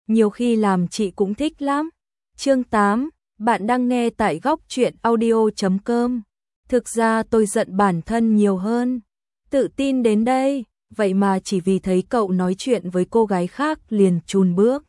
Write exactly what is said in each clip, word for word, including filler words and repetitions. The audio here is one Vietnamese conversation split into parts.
nhiều khi làm chị cũng thích lắm. Chương tám, bạn đang nghe tại góc truyện audio chấm com. Thực ra tôi giận bản thân nhiều hơn. Tự tin đến đây, vậy mà chỉ vì thấy cậu nói chuyện với cô gái khác liền chùn bước.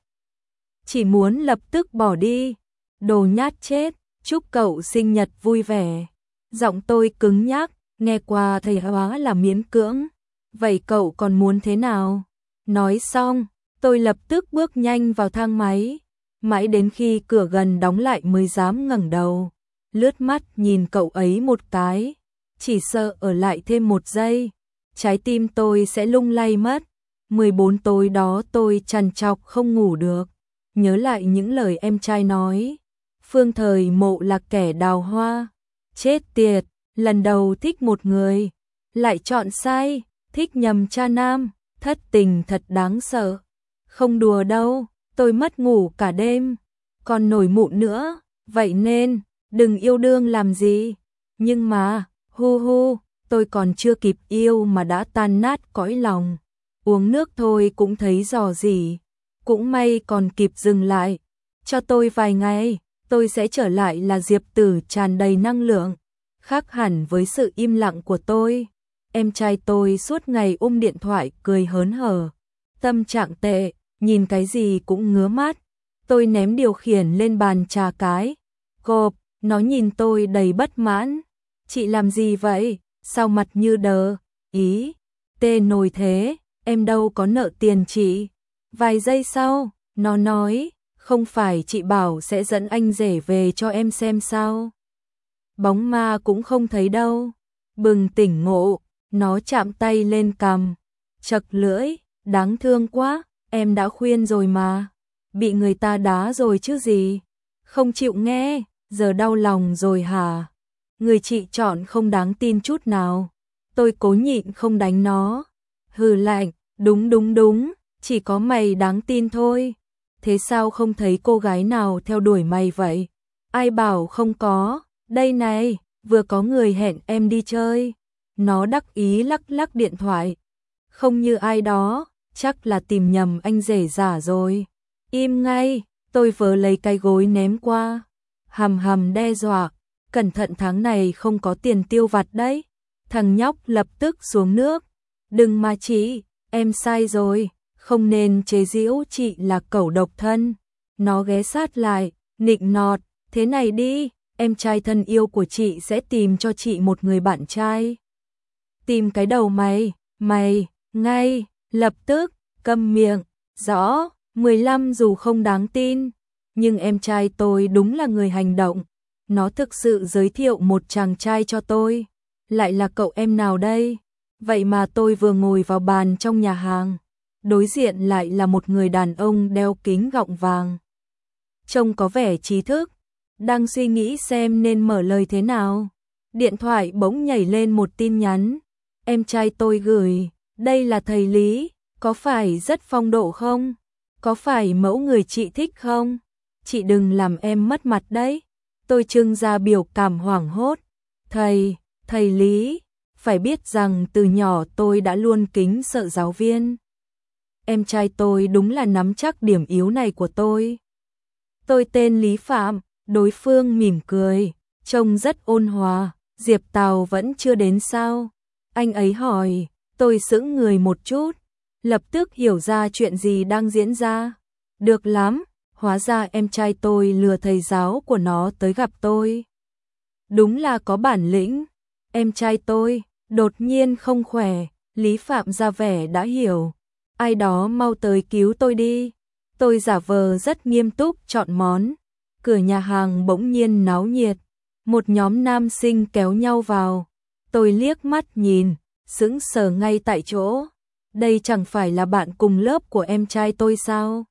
Chỉ muốn lập tức bỏ đi. Đồ nhát chết, chúc cậu sinh nhật vui vẻ. Giọng tôi cứng nhắc, nghe qua thầy hóa là miễn cưỡng. Vậy cậu còn muốn thế nào? Nói xong, tôi lập tức bước nhanh vào thang máy. Mãi đến khi cửa gần đóng lại mới dám ngẩng đầu. Lướt mắt nhìn cậu ấy một cái. Chỉ sợ ở lại thêm một giây, trái tim tôi sẽ lung lay mất. mười bốn tối đó tôi trằn trọc không ngủ được. Nhớ lại những lời em trai nói. Phương Thời Mộ là kẻ đào hoa. Chết tiệt, lần đầu thích một người, lại chọn sai, thích nhầm cha nam, thất tình thật đáng sợ. Không đùa đâu, tôi mất ngủ cả đêm, còn nổi mụn nữa, vậy nên, đừng yêu đương làm gì. Nhưng mà, hu hu, tôi còn chưa kịp yêu mà đã tan nát cõi lòng. Uống nước thôi cũng thấy rò rỉ, cũng may còn kịp dừng lại. Cho tôi vài ngày, tôi sẽ trở lại là Diệp Tử tràn đầy năng lượng, khác hẳn với sự im lặng của tôi. Em trai tôi suốt ngày ôm điện thoại cười hớn hở, tâm trạng tệ, nhìn cái gì cũng ngứa mắt. Tôi ném điều khiển lên bàn trà cái, cộp, nó nhìn tôi đầy bất mãn. Chị làm gì vậy? Sao mặt như đờ? Ý, tê nồi thế, em đâu có nợ tiền chị. Vài giây sau, nó nói, không phải chị bảo sẽ dẫn anh rể về cho em xem sao? Bóng ma cũng không thấy đâu. Bừng tỉnh ngộ, nó chạm tay lên cằm, chật lưỡi, đáng thương quá, em đã khuyên rồi mà. Bị người ta đá rồi chứ gì. Không chịu nghe, giờ đau lòng rồi hả? Người chị chọn không đáng tin chút nào. Tôi cố nhịn không đánh nó. Hừ lạnh, đúng đúng đúng, chỉ có mày đáng tin thôi. Thế sao không thấy cô gái nào theo đuổi mày vậy? Ai bảo không có, đây này, vừa có người hẹn em đi chơi. Nó đắc ý lắc lắc điện thoại. Không như ai đó, chắc là tìm nhầm anh rể giả rồi. Im ngay, tôi vớ lấy cái gối ném qua. Hầm hầm đe dọa, cẩn thận tháng này không có tiền tiêu vặt đấy. Thằng nhóc lập tức xuống nước. Đừng mà chị, em sai rồi, không nên chế giễu chị là cẩu độc thân. Nó ghé sát lại, nịnh nọt, thế này đi, em trai thân yêu của chị sẽ tìm cho chị một người bạn trai. Tìm cái đầu mày, mày, ngay, lập tức, câm miệng, rõ, mười lăm dù không đáng tin, nhưng em trai tôi đúng là người hành động. Nó thực sự giới thiệu một chàng trai cho tôi. Lại là cậu em nào đây? Vậy mà tôi vừa ngồi vào bàn trong nhà hàng, đối diện lại là một người đàn ông đeo kính gọng vàng. Trông có vẻ trí thức, đang suy nghĩ xem nên mở lời thế nào. Điện thoại bỗng nhảy lên một tin nhắn. Em trai tôi gửi, đây là thầy Lý, có phải rất phong độ không? Có phải mẫu người chị thích không? Chị đừng làm em mất mặt đấy. Tôi trưng ra biểu cảm hoảng hốt. Thầy, thầy Lý, phải biết rằng từ nhỏ tôi đã luôn kính sợ giáo viên. Em trai tôi đúng là nắm chắc điểm yếu này của tôi. Tôi tên Lý Phạm, đối phương mỉm cười, trông rất ôn hòa. Diệp Tào vẫn chưa đến sao? Anh ấy hỏi, tôi sững người một chút, lập tức hiểu ra chuyện gì đang diễn ra. Được lắm, hóa ra em trai tôi lừa thầy giáo của nó tới gặp tôi. Đúng là có bản lĩnh. Em trai tôi đột nhiên không khỏe, Lý Phạm ra vẻ đã hiểu. Ai đó mau tới cứu tôi đi. Tôi giả vờ rất nghiêm túc chọn món. Cửa nhà hàng bỗng nhiên náo nhiệt. Một nhóm nam sinh kéo nhau vào. Tôi liếc mắt nhìn, sững sờ ngay tại chỗ. Đây chẳng phải là bạn cùng lớp của em trai tôi sao?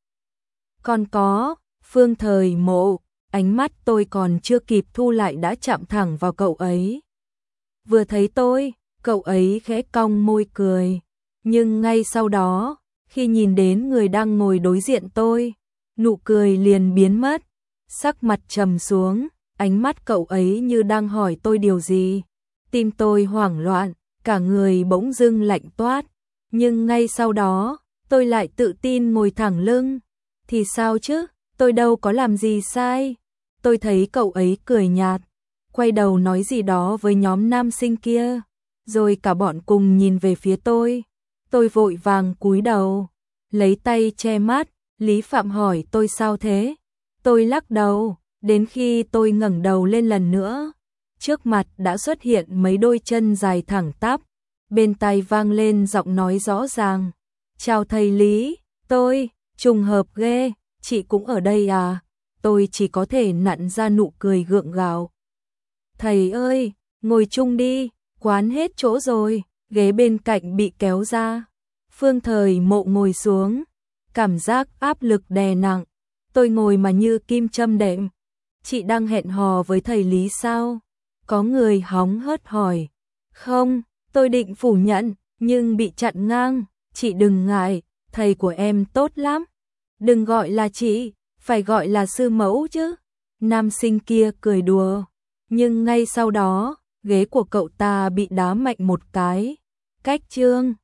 Còn có, Phương Thời Mộ, ánh mắt tôi còn chưa kịp thu lại đã chạm thẳng vào cậu ấy. Vừa thấy tôi, cậu ấy khẽ cong môi cười. Nhưng ngay sau đó, khi nhìn đến người đang ngồi đối diện tôi, nụ cười liền biến mất. Sắc mặt trầm xuống, ánh mắt cậu ấy như đang hỏi tôi điều gì. Tim tôi hoảng loạn, cả người bỗng dưng lạnh toát. Nhưng ngay sau đó, tôi lại tự tin ngồi thẳng lưng. Thì sao chứ, tôi đâu có làm gì sai. Tôi thấy cậu ấy cười nhạt, quay đầu nói gì đó với nhóm nam sinh kia, rồi cả bọn cùng nhìn về phía tôi. Tôi vội vàng cúi đầu, lấy tay che mắt. Lý Phạm hỏi tôi sao thế? Tôi lắc đầu, đến khi tôi ngẩng đầu lên lần nữa, trước mặt đã xuất hiện mấy đôi chân dài thẳng tắp, bên tai vang lên giọng nói rõ ràng. Chào thầy Lý, tôi, trùng hợp ghê, chị cũng ở đây à? Tôi chỉ có thể nặn ra nụ cười gượng gạo. Thầy ơi, ngồi chung đi, quán hết chỗ rồi, ghế bên cạnh bị kéo ra. Phương Thời Mộ ngồi xuống, cảm giác áp lực đè nặng, tôi ngồi mà như kim châm đệm. Chị đang hẹn hò với thầy Lý sao? Có người hóng hớt hỏi. Không, tôi định phủ nhận, nhưng bị chặn ngang. Chị đừng ngại, thầy của em tốt lắm. Đừng gọi là chị, phải gọi là sư mẫu chứ. Nam sinh kia cười đùa, nhưng ngay sau đó, ghế của cậu ta bị đá mạnh một cái. Cách chương